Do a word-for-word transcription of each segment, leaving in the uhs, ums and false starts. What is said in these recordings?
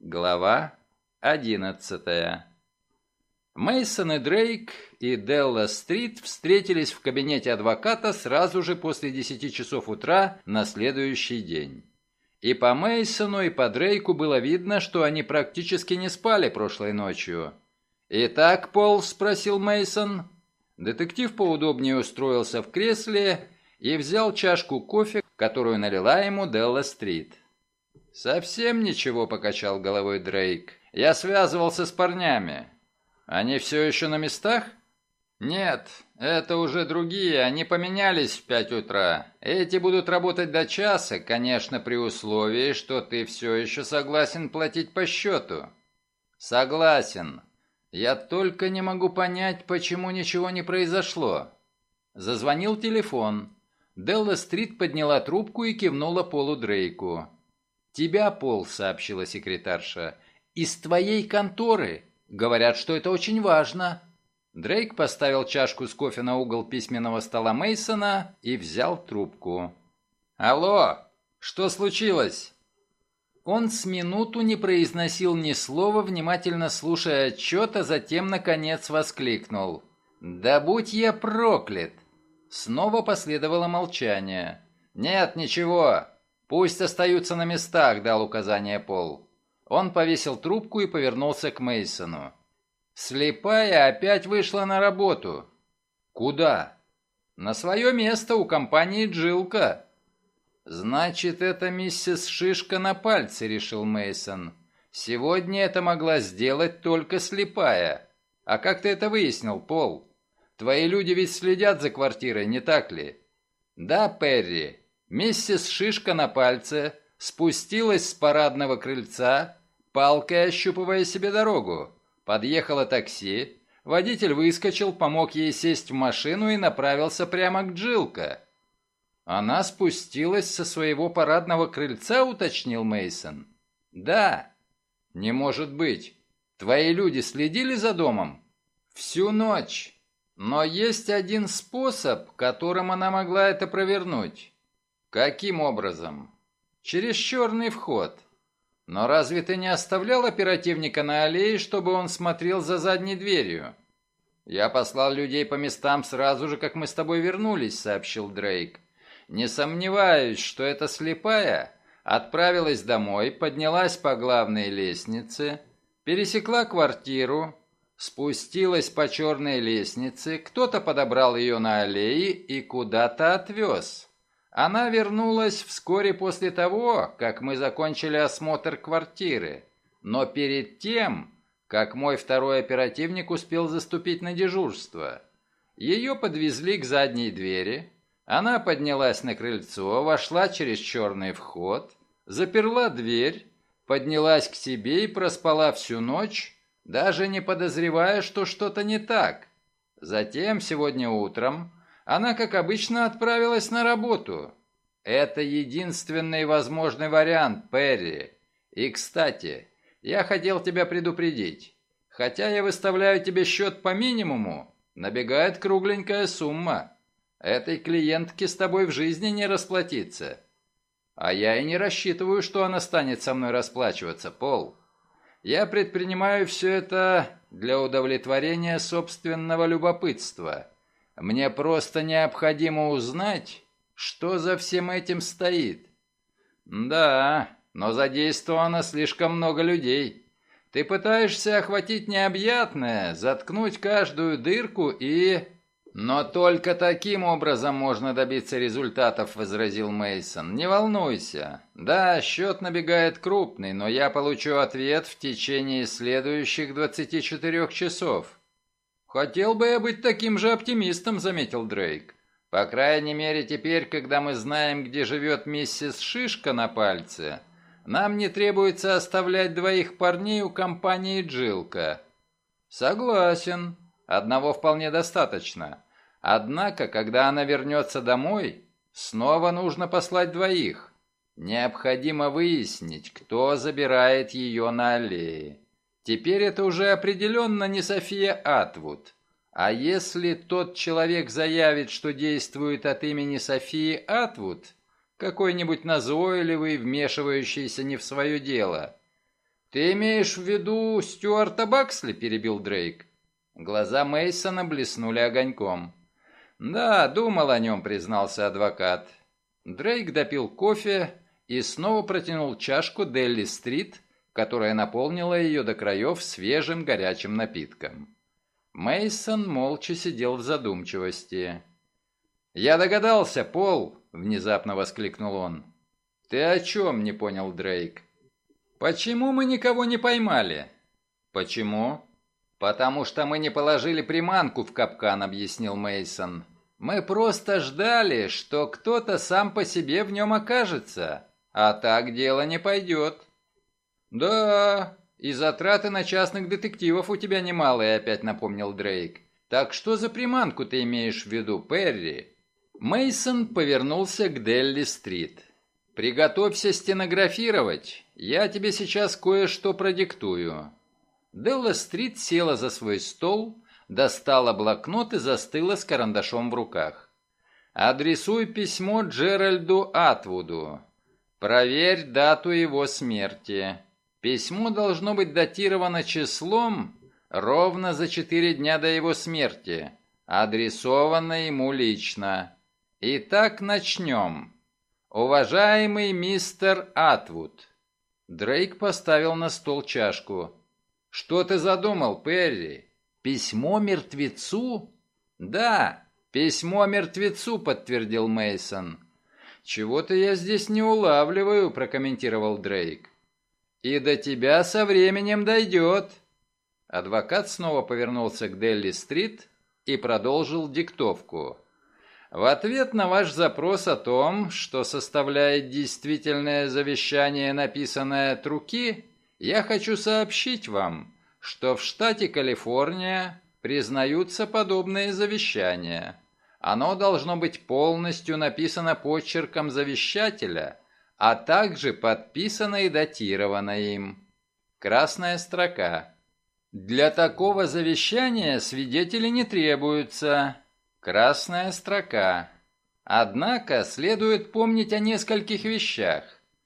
Глава одиннадцатая. Мейсон и Дрейк и Делла Стрит встретились в кабинете адвоката сразу же после десяти часов утра на следующий день. И по Мейсону, и по Дрейку было видно, что они практически не спали прошлой ночью. «Итак, Пол?» – спросил Мейсон. Детектив поудобнее устроился в кресле и взял чашку кофе, которую налила ему Делла Стрит. «Совсем ничего», — покачал головой Дрейк. «Я связывался с парнями. Они все еще на местах?» «Нет, это уже другие, они поменялись в пять утра. Эти будут работать до часа, конечно, при условии, что ты все еще согласен платить по счету». «Согласен. Я только не могу понять, почему ничего не произошло». Зазвонил телефон. Делла Стрит подняла трубку и кивнула Полу Дрейку. «Тебя, Пол», — сообщила секретарша, — «из твоей конторы. Говорят, что это очень важно». Дрейк поставил чашку с кофе на угол письменного стола Мейсона и взял трубку. «Алло, что случилось?» Он с минуту не произносил ни слова, внимательно слушая отчет, а затем, наконец, воскликнул. «Да будь я проклят!» Снова последовало молчание. «Нет, ничего. Пусть остаются на местах», — дал указание Пол. Он повесил трубку и повернулся к Мейсону. «Слепая опять вышла на работу». «Куда?» «На свое место у компании Джилка». «Значит, это миссис Шишка на пальце», — решил Мейсон. «Сегодня это могла сделать только слепая. А как ты это выяснил, Пол? Твои люди ведь следят за квартирой, не так ли?» «Да, Перри. Миссис Шишка на пальце спустилась с парадного крыльца, палкой ощупывая себе дорогу. Подъехало такси, водитель выскочил, помог ей сесть в машину и направился прямо к Джилка». «Она спустилась со своего парадного крыльца», — уточнил Мейсон. «Да». «Не может быть. Твои люди следили за домом?» «Всю ночь. Но есть один способ, которым она могла это провернуть». «Каким образом?» «Через черный вход. Но разве ты не оставлял оперативника на аллее, чтобы он смотрел за задней дверью?» «Я послал людей по местам сразу же, как мы с тобой вернулись», — сообщил Дрейк. «Не сомневаюсь, что эта слепая отправилась домой, поднялась по главной лестнице, пересекла квартиру, спустилась по черной лестнице, кто-то подобрал ее на аллее и куда-то отвез. Она вернулась вскоре после того, как мы закончили осмотр квартиры, но перед тем, как мой второй оперативник успел заступить на дежурство. Ее подвезли к задней двери, она поднялась на крыльцо, вошла через черный вход, заперла дверь, поднялась к себе и проспала всю ночь, даже не подозревая, что что-то не так. Затем, сегодня утром, она, как обычно, отправилась на работу. Это единственный возможный вариант, Перри. И, кстати, я хотел тебя предупредить. Хотя я выставляю тебе счет по минимуму, набегает кругленькая сумма. Этой клиентке с тобой в жизни не расплатиться. А я и не рассчитываю, что она станет со мной расплачиваться, Пол. Я предпринимаю все это для удовлетворения собственного любопытства. Мне просто необходимо узнать, что за всем этим стоит. Да, но задействовано слишком много людей. Ты пытаешься охватить необъятное, заткнуть каждую дырку и... «Но только таким образом можно добиться результатов», — возразил Мейсон. «Не волнуйся. Да, счет набегает крупный, но я получу ответ в течение следующих двадцати четырёх часов». «Хотел бы я быть таким же оптимистом», — заметил Дрейк. «По крайней мере, теперь, когда мы знаем, где живет миссис Шишка на пальце, нам не требуется оставлять двоих парней у компании Джилка». «Согласен. Одного вполне достаточно. Однако, когда она вернется домой, снова нужно послать двоих. Необходимо выяснить, кто забирает ее на аллее. Теперь это уже определенно не София Атвуд. А если тот человек заявит, что действует от имени Софии Атвуд, какой-нибудь назойливый, вмешивающийся не в свое дело, «Ты имеешь в виду Стюарта Баксли?» – перебил Дрейк. Глаза Мейсона блеснули огоньком. «Да, думал о нем», – признался адвокат. Дрейк допил кофе и снова протянул чашку Делли-стрит, которая наполнила ее до краев свежим горячим напитком. Мейсон молча сидел в задумчивости. «Я догадался, Пол!» — внезапно воскликнул он. «Ты о чем?» — не понял Дрейк. «Почему мы никого не поймали?» «Почему?» «Потому что мы не положили приманку в капкан», — объяснил Мейсон. «Мы просто ждали, что кто-то сам по себе в нем окажется, а так дело не пойдет». «Да, и затраты на частных детективов у тебя немалые», — опять напомнил Дрейк. «Так что за приманку ты имеешь в виду, Перри?» Мейсон повернулся к Делли-стрит. «Приготовься стенографировать, я тебе сейчас кое-что продиктую». Делла-стрит села за свой стол, достала блокнот и застыла с карандашом в руках. «Адресуй письмо Джеральду Атвуду. Проверь дату его смерти. Письмо должно быть датировано числом ровно за четыре дня до его смерти, адресовано ему лично. Итак, начнем. Уважаемый мистер Атвуд». Дрейк поставил на стол чашку. «Что ты задумал, Перри? Письмо мертвецу?» «Да, письмо мертвецу», — подтвердил Мейсон. «Чего-то я здесь не улавливаю», — прокомментировал Дрейк. «И до тебя со временем дойдет». Адвокат снова повернулся к Делли-стрит и продолжил диктовку. «В ответ на ваш запрос о том, что составляет действительное завещание, написанное от руки, я хочу сообщить вам, что в штате Калифорния признаются подобные завещания. Оно должно быть полностью написано почерком завещателя, а также подписано и датировано им. Красная строка. Для такого завещания свидетели не требуются. Красная строка. Однако следует помнить о нескольких вещах.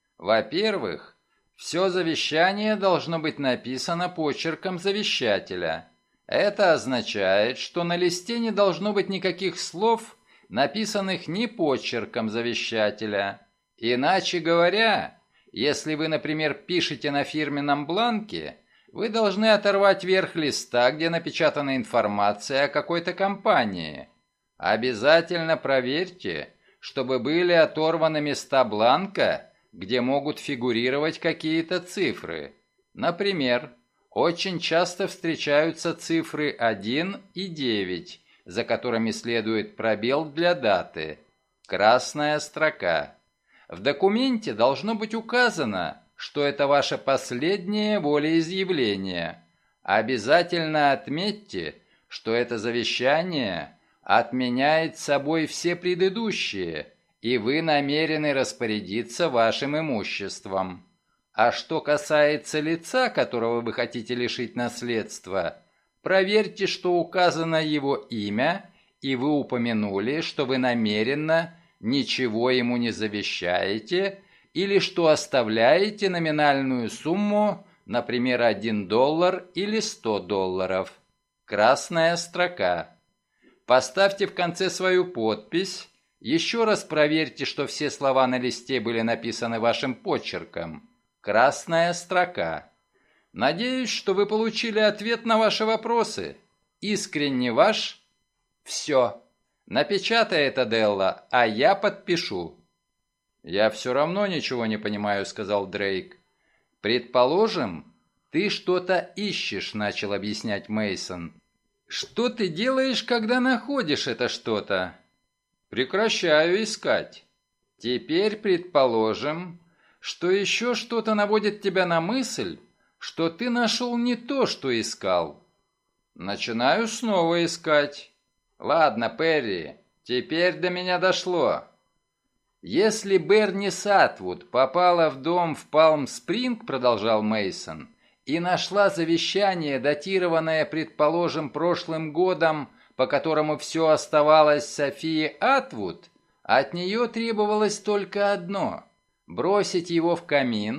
Во-первых, все завещание должно быть написано почерком завещателя. Это означает, что на листе не должно быть никаких слов, написанных не почерком завещателя. Иначе говоря, если вы, например, пишете на фирменном бланке, вы должны оторвать верх листа, где напечатана информация о какой-то компании. Обязательно проверьте, чтобы были оторваны места бланка, где могут фигурировать какие-то цифры. Например, очень часто встречаются цифры один и девять, за которыми следует пробел для даты. Красная строка. В документе должно быть указано, что это ваше последнее волеизъявление. Обязательно отметьте, что это завещание отменяет собой все предыдущие, и вы намерены распорядиться вашим имуществом. А что касается лица, которого вы хотите лишить наследства, проверьте, что указано его имя, и вы упомянули, что вы намеренно ничего ему не завещаете, или что оставляете номинальную сумму, например, один доллар или сто долларов. Красная строка. Поставьте в конце свою подпись. Еще раз проверьте, что все слова на листе были написаны вашим почерком. Красная строка. Надеюсь, что вы получили ответ на ваши вопросы. Искренне ваш. Все. Напечатай это, Делла, а я подпишу. «Я все равно ничего не понимаю», — сказал Дрейк. «Предположим, ты что-то ищешь», — начал объяснять Мейсон. «Что ты делаешь, когда находишь это что-то?» «Прекращаю искать. Теперь предположим, что еще что-то наводит тебя на мысль, что ты нашел не то, что искал. Начинаю снова искать. Ладно, Перри, теперь до меня дошло. Если Берни Сатвуд попала в дом в Палм-Спринг, продолжал Мейсон, и нашла завещание, датированное, предположим, прошлым годом, по которому все оставалось Софии Атвуд, от нее требовалось только одно – бросить его в камин,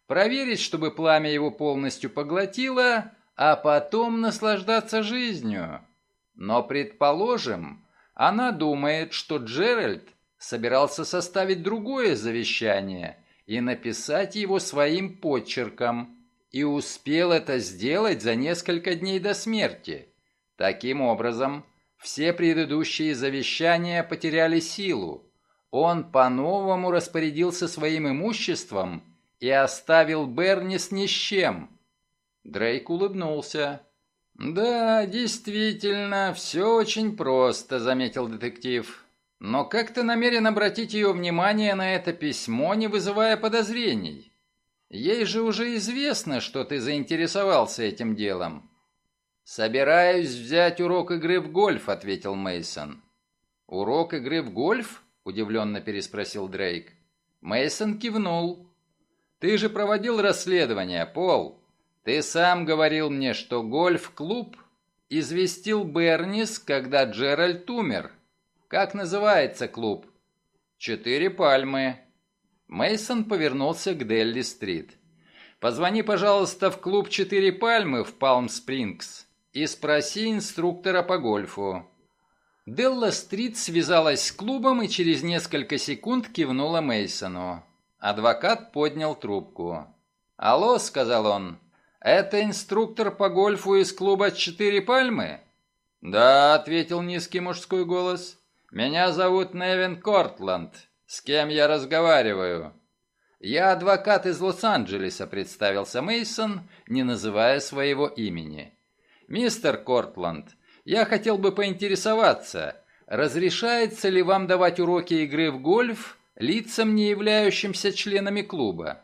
проверить, чтобы пламя его полностью поглотило, а потом наслаждаться жизнью. Но, предположим, она думает, что Джеральд собирался составить другое завещание и написать его своим почерком, и успел это сделать за несколько дней до смерти. Таким образом, все предыдущие завещания потеряли силу. Он по-новому распорядился своим имуществом и оставил Бернис ни с чем. Дрейк улыбнулся. «Да, действительно, все очень просто», — заметил детектив. «Но как ты намерен обратить ее внимание на это письмо, не вызывая подозрений? Ей же уже известно, что ты заинтересовался этим делом». «Собираюсь взять урок игры в гольф», — ответил Мейсон. «Урок игры в гольф?» — удивленно переспросил Дрейк. Мейсон кивнул. «Ты же проводил расследование, Пол. Ты сам говорил мне, что гольф-клуб известил Бернис, когда Джеральд умер. Как называется клуб?» «Четыре пальмы». Мейсон повернулся к Делли-стрит. «Позвони, пожалуйста, в клуб «Четыре пальмы» в Палм-Спрингс и спроси инструктора по гольфу». Делла-стрит связалась с клубом и через несколько секунд кивнула Мейсону. Адвокат поднял трубку. «Алло», — сказал он, — «это инструктор по гольфу из клуба «Четыре пальмы»?» «Да», — ответил низкий мужской голос. «Меня зовут Невин Кортланд. С кем я разговариваю?» «Я адвокат из Лос-Анджелеса», — представился Мейсон, не называя своего имени. «Мистер Кортланд, я хотел бы поинтересоваться, разрешается ли вам давать уроки игры в гольф лицам, не являющимся членами клуба?»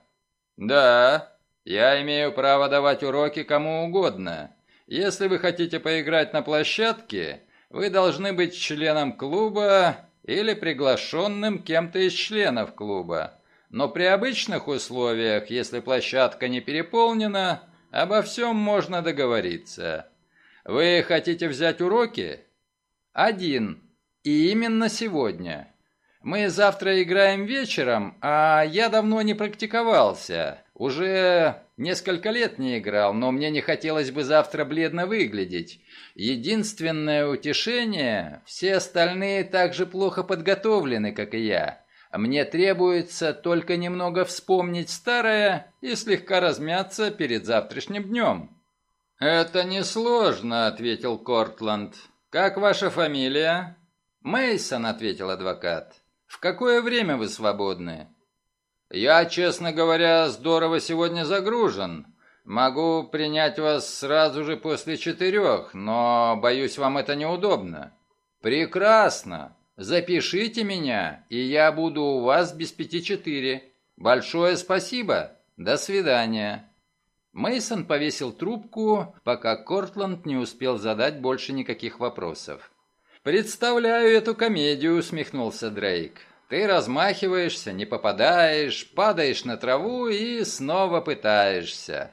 «Да, я имею право давать уроки кому угодно. Если вы хотите поиграть на площадке, вы должны быть членом клуба или приглашенным кем-то из членов клуба. Но при обычных условиях, если площадка не переполнена, обо всем можно договориться. Вы хотите взять уроки?» «Один. И именно сегодня. Мы завтра играем вечером, а я давно не практиковался. Уже несколько лет не играл, но мне не хотелось бы завтра бледно выглядеть. Единственное утешение, все остальные так же плохо подготовлены, как и я. Мне требуется только немного вспомнить старое и слегка размяться перед завтрашним днем». «Это несложно», — ответил Кортланд. «Как ваша фамилия?» «Мейсон», — ответил адвокат. «В какое время вы свободны?» «Я, честно говоря, здорово сегодня загружен. Могу принять вас сразу же после четырех, но, боюсь, вам это неудобно». «Прекрасно. Запишите меня, и я буду у вас без пяти четыре. Большое спасибо. До свидания». Мейсон повесил трубку, пока Кортланд не успел задать больше никаких вопросов. «Представляю эту комедию», — усмехнулся Дрейк. «Ты размахиваешься, не попадаешь, падаешь на траву и снова пытаешься».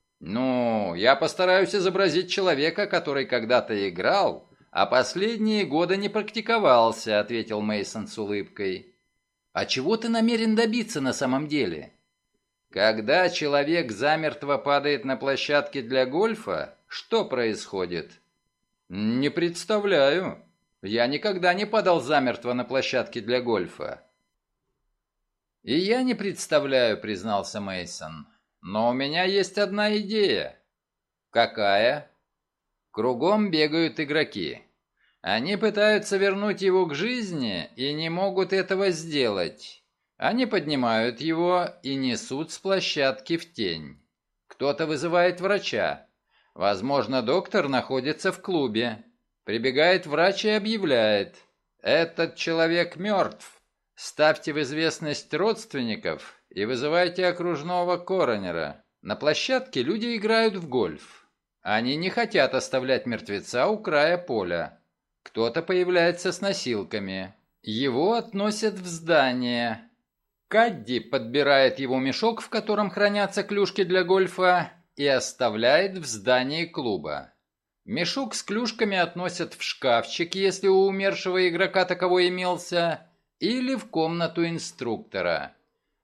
«Ну, я постараюсь изобразить человека, который когда-то играл, а последние годы не практиковался», — ответил Мейсон с улыбкой. «А чего ты намерен добиться на самом деле?» «Когда человек замертво падает на площадке для гольфа, что происходит?» «Не представляю. Я никогда не падал замертво на площадке для гольфа». «И я не представляю», — признался Мейсон. «Но у меня есть одна идея». «Какая?» «Кругом бегают игроки. Они пытаются вернуть его к жизни и не могут этого сделать. Они поднимают его и несут с площадки в тень. Кто-то вызывает врача. Возможно, доктор находится в клубе. Прибегает врач и объявляет: «Этот человек мертв. Ставьте в известность родственников и вызывайте окружного коронера». На площадке люди играют в гольф. Они не хотят оставлять мертвеца у края поля. Кто-то появляется с носилками. Его относят в здание. Кадди подбирает его мешок, в котором хранятся клюшки для гольфа, и оставляет в здании клуба. Мешок с клюшками относят в шкафчик, если у умершего игрока таковой имелся, или в комнату инструктора.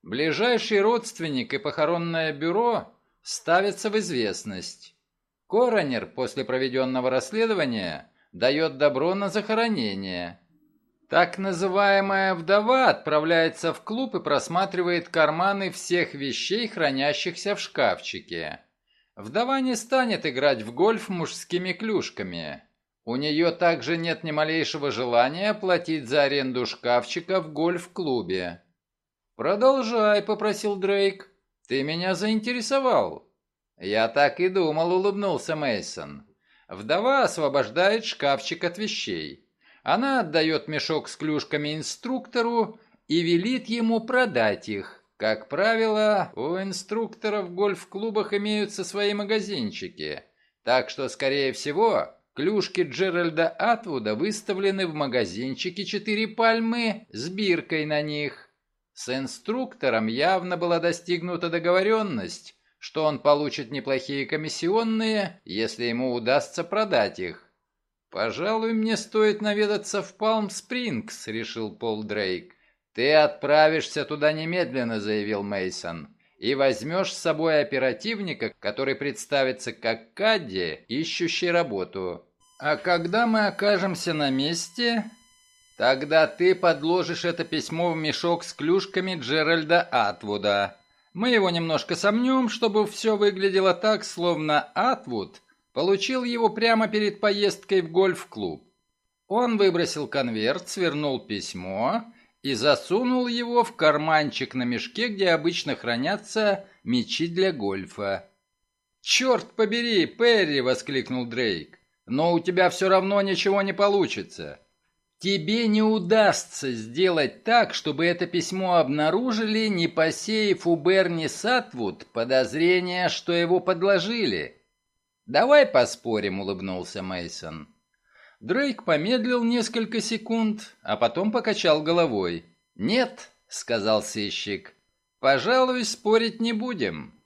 Ближайший родственник и похоронное бюро ставятся в известность. Коронер после проведенного расследования дает добро на захоронение. Так называемая вдова отправляется в клуб и просматривает карманы всех вещей, хранящихся в шкафчике. Вдова не станет играть в гольф мужскими клюшками. У нее также нет ни малейшего желания платить за аренду шкафчика в гольф-клубе. «Продолжай», — попросил Дрейк. «Ты меня заинтересовал». «Я так и думал», — улыбнулся Мейсон. Вдова освобождает шкафчик от вещей. Она отдает мешок с клюшками инструктору и велит ему продать их. Как правило, у инструкторов в гольф-клубах имеются свои магазинчики, так что, скорее всего, клюшки Джеральда Атвуда выставлены в магазинчике «Четыре пальмы» с биркой на них. С инструктором явно была достигнута договоренность, что он получит неплохие комиссионные, если ему удастся продать их. «Пожалуй, мне стоит наведаться в Палм-Спрингс», — решил Пол Дрейк. «Ты отправишься туда немедленно», — заявил Мейсон, «и возьмешь с собой оперативника, который представится как кадди, ищущий работу. А когда мы окажемся на месте, тогда ты подложишь это письмо в мешок с клюшками Джеральда Атвуда. Мы его немножко сомнем, чтобы все выглядело так, словно Атвуд получил его прямо перед поездкой в гольф-клуб. Он выбросил конверт, свернул письмо и засунул его в карманчик на мешке, где обычно хранятся мячи для гольфа. «Черт побери, Перри!» — воскликнул Дрейк. «Но у тебя все равно ничего не получится. Тебе не удастся сделать так, чтобы это письмо обнаружили, не посеяв у Берни Сатвуд подозрение, что его подложили». «Давай поспорим», — улыбнулся Мейсон. Дрейк помедлил несколько секунд, а потом покачал головой. «Нет», — сказал сыщик, — «пожалуй, спорить не будем.